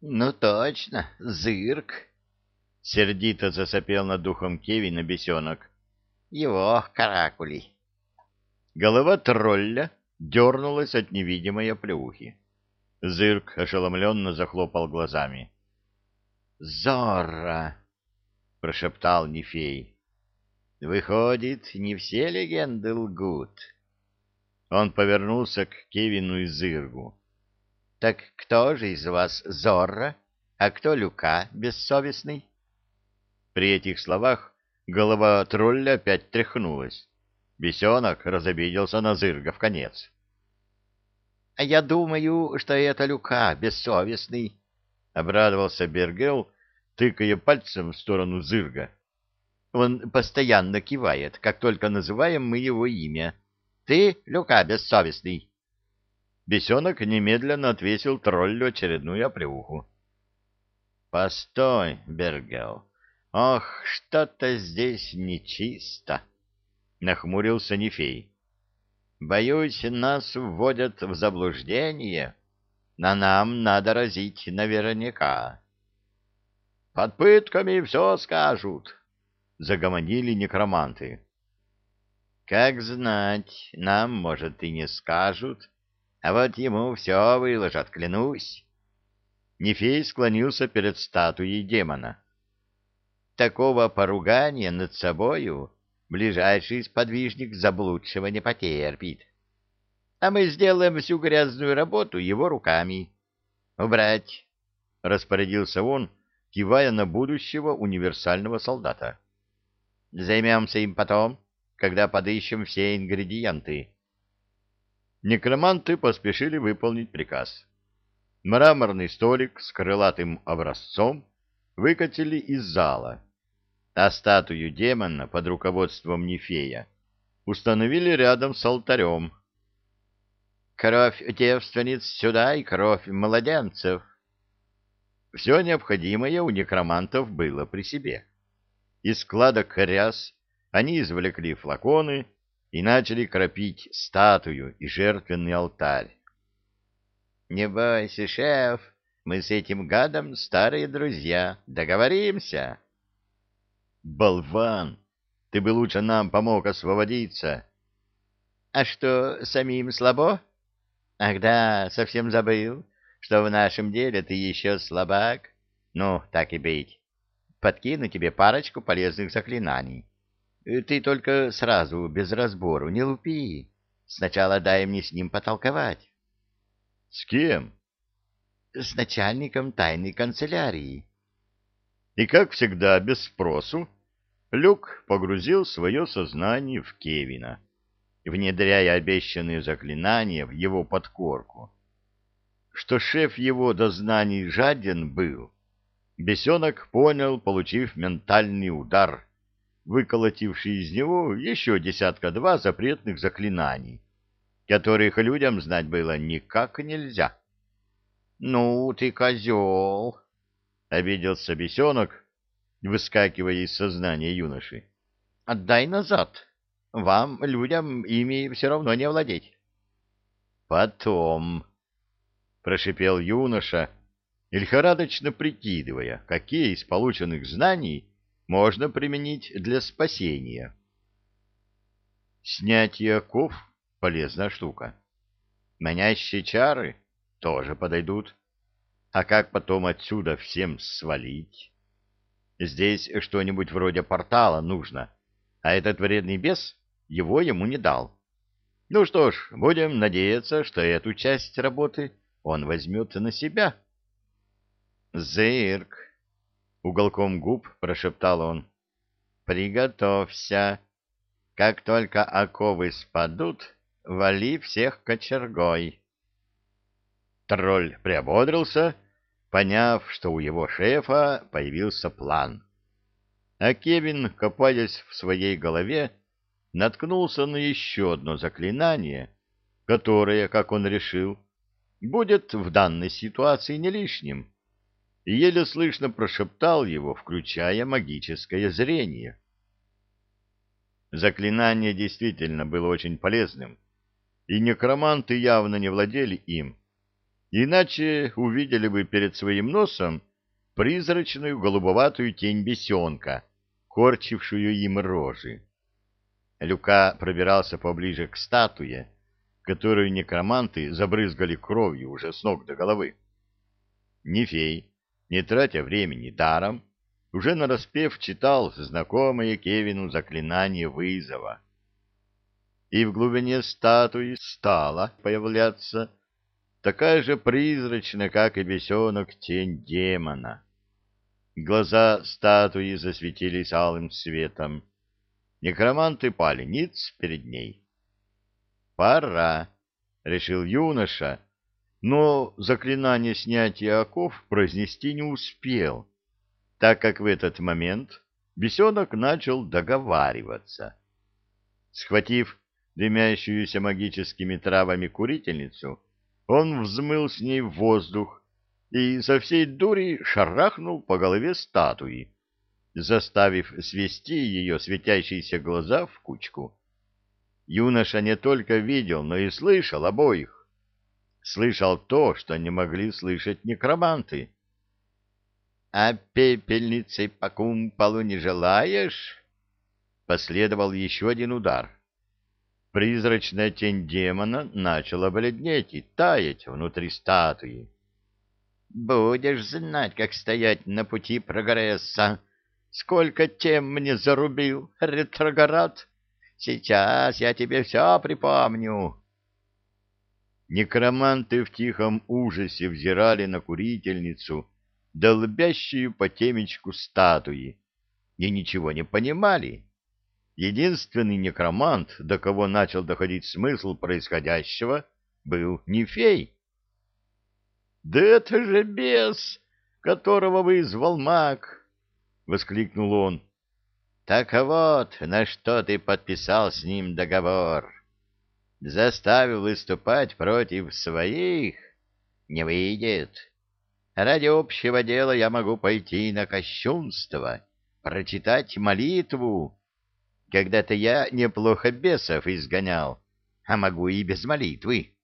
Ну точно, зырк. Сердито засопел над духом Кевина бесенок. Его каракули. Голова тролля дернулась от невидимой оплеухи. Зырк ошеломленно захлопал глазами. «Зорро!» — прошептал Нефей. «Выходит, не все легенды лгут». Он повернулся к Кевину и Зыргу. «Так кто же из вас Зорро, а кто Люка бессовестный?» При этих словах голова тролля опять тряхнулась. Бесенок разобиделся на Зырга вконец. — А я думаю, что это Люка бессовестный, — обрадовался Бергел, тыкая пальцем в сторону Зырга. — Он постоянно кивает, как только называем мы его имя. — Ты, Люка бессовестный. Бесенок немедленно отвесил троллю очередную оплеуху. — Постой, Бергел. Ох, что-то здесь нечисто, — нахмурился Нефей. Боюсь, нас вводят в заблуждение, но нам надо разить наверняка. — Под пытками все скажут, — загомонили некроманты. — Как знать, нам, может, и не скажут, а вот ему все выложат, клянусь. Нефей склонился перед статуей демона. Такого поругания над собою ближайший сподвижник заблудшего не потерпит. А мы сделаем всю грязную работу его руками. Убрать, — распорядился он, кивая на будущего универсального солдата. Займемся им потом, когда подыщем все ингредиенты. Некроманты поспешили выполнить приказ. Мраморный столик с крылатым образцом выкатили из зала, а статую демона под руководством Нефея установили рядом с алтарем. «Кровь девственниц сюда и кровь младенцев». Все необходимое у некромантов было при себе. Из складок ряс они извлекли флаконы и начали кропить статую и жертвенный алтарь. «Не бойся, шеф, мы с этим гадом старые друзья, договоримся». «Болван! Ты бы лучше нам помог освободиться». «А что, самим слабо?» «Ах да, совсем забыл, что в нашем деле ты еще слабак. Ну, так и быть. Подкину тебе парочку полезных заклинаний. Ты только сразу, без разбору, не лупи. Сначала дай мне с ним потолковать». «С кем?» «С начальником тайной канцелярии». И, как всегда, без спросу, Люк погрузил свое сознание в Кевина, внедряя обещанные заклинания в его подкорку. Что шеф его до знаний жаден был, бесенок понял, получив ментальный удар, выколотивший из него еще десятка-два запретных заклинаний, которых людям знать было никак нельзя. — Ну ты козел! — обиделся бесенок, выскакивая из сознания юноши. — Отдай назад. Вам, людям, ими все равно не овладеть. — Потом, — прошипел юноша, лихорадочно прикидывая, какие из полученных знаний можно применить для спасения. Снятие оков — полезная штука. Манящие чары тоже подойдут. А как потом отсюда всем свалить? Здесь что-нибудь вроде портала нужно, а этот вредный бес его ему не дал. Ну что ж, будем надеяться, что эту часть работы он возьмет на себя. «Зырк!» — уголком губ прошептал он. «Приготовься. Как только оковы спадут, вали всех кочергой». Тролль приободрился, поняв, что у его шефа появился план. А Кевин, копаясь в своей голове, наткнулся на еще одно заклинание, которое, как он решил, будет в данной ситуации не лишним, и еле слышно прошептал его, включая магическое зрение. Заклинание действительно было очень полезным, и некроманты явно не владели им, иначе увидели бы перед своим носом призрачную голубоватую тень бесенка, корчившую им рожи. Люка пробирался поближе к статуе, которую некроманты забрызгали кровью уже с ног до головы. Нефей, не тратя времени даром, уже нараспев читал знакомое Кевину заклинание вызова. И в глубине статуи стала появляться такая же призрачная, как и бесенок, тень демона. Глаза статуи засветились алым светом. Некроманты пали ниц перед ней. «Пора», — решил юноша, но заклинание снятия оков произнести не успел, так как в этот момент бесенок начал договариваться. Схватив дымящуюся магическими травами курительницу, он взмыл с ней в воздух и со всей дури шарахнул по голове статуи, заставив свести ее светящиеся глаза в кучку. Юноша не только видел, но и слышал обоих. Слышал то, что не могли слышать некроманты. — А пепельницей по кумполу не желаешь? Последовал еще один удар. Призрачная тень демона начала бледнеть и таять внутри статуи. — Будешь знать, как стоять на пути прогресса. Сколько тем мне зарубил, ретроград! Сейчас я тебе все припомню. Некроманты в тихом ужасе взирали на курительницу, долбящую по темечку статуи, и ничего не понимали. Единственный некромант, до кого начал доходить смысл происходящего, был Нефей. — Да это же бес, которого вызвал маг! — воскликнул он. — Так вот, на что ты подписал с ним договор. Заставил выступать против своих? Не выйдет. Ради общего дела я могу пойти на кощунство, прочитать молитву. Когда-то я неплохо бесов изгонял, а могу и без молитвы.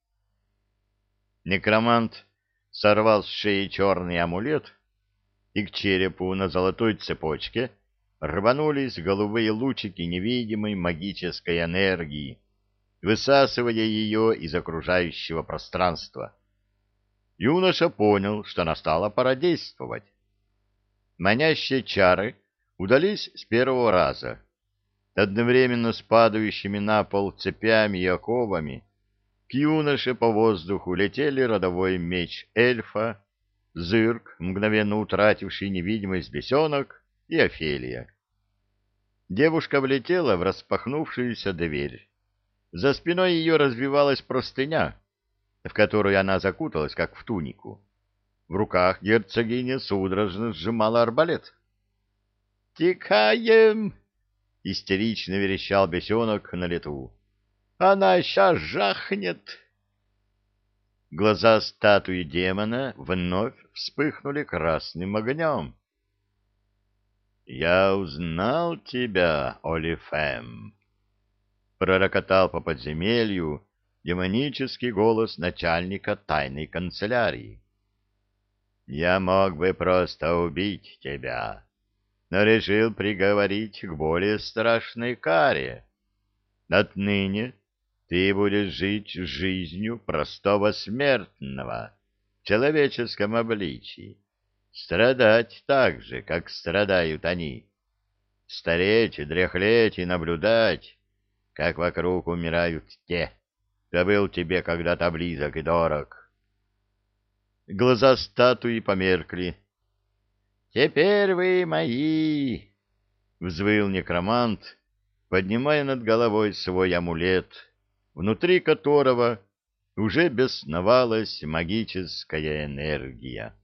Некромант сорвал с шеи черный амулет, и к черепу на золотой цепочке рванулись голубые лучики невидимой магической энергии, высасывая ее из окружающего пространства. Юноша понял, что настала пора действовать. Манящие чары удались с первого раза. Одновременно с падающими на пол цепями и оковами к юноше по воздуху летели родовой меч эльфа, Зырк, мгновенно утративший невидимость бесенок, и Офелия. Девушка влетела в распахнувшуюся дверь. За спиной ее развивалась простыня, в которую она закуталась, как в тунику. В руках герцогиня судорожно сжимала арбалет. «Текаем!» — истерично верещал бесенок на лету. «Она сейчас жахнет!» Глаза статуи демона вновь вспыхнули красным огнем. «Я узнал тебя, Олифем!» — пророкотал по подземелью демонический голос начальника тайной канцелярии. «Я мог бы просто убить тебя, но решил приговорить к более страшной каре. Отныне ты будешь жить жизнью простого смертного в человеческом обличии, страдать так же, как страдают они, стареть, дряхлеть и наблюдать, как вокруг умирают те, кто был тебе когда-то близок и дорог. Глаза статуи померкли. «Теперь вы мои!» — взвыл некромант, поднимая над головой свой амулет, внутри которого уже бесновалась магическая энергия.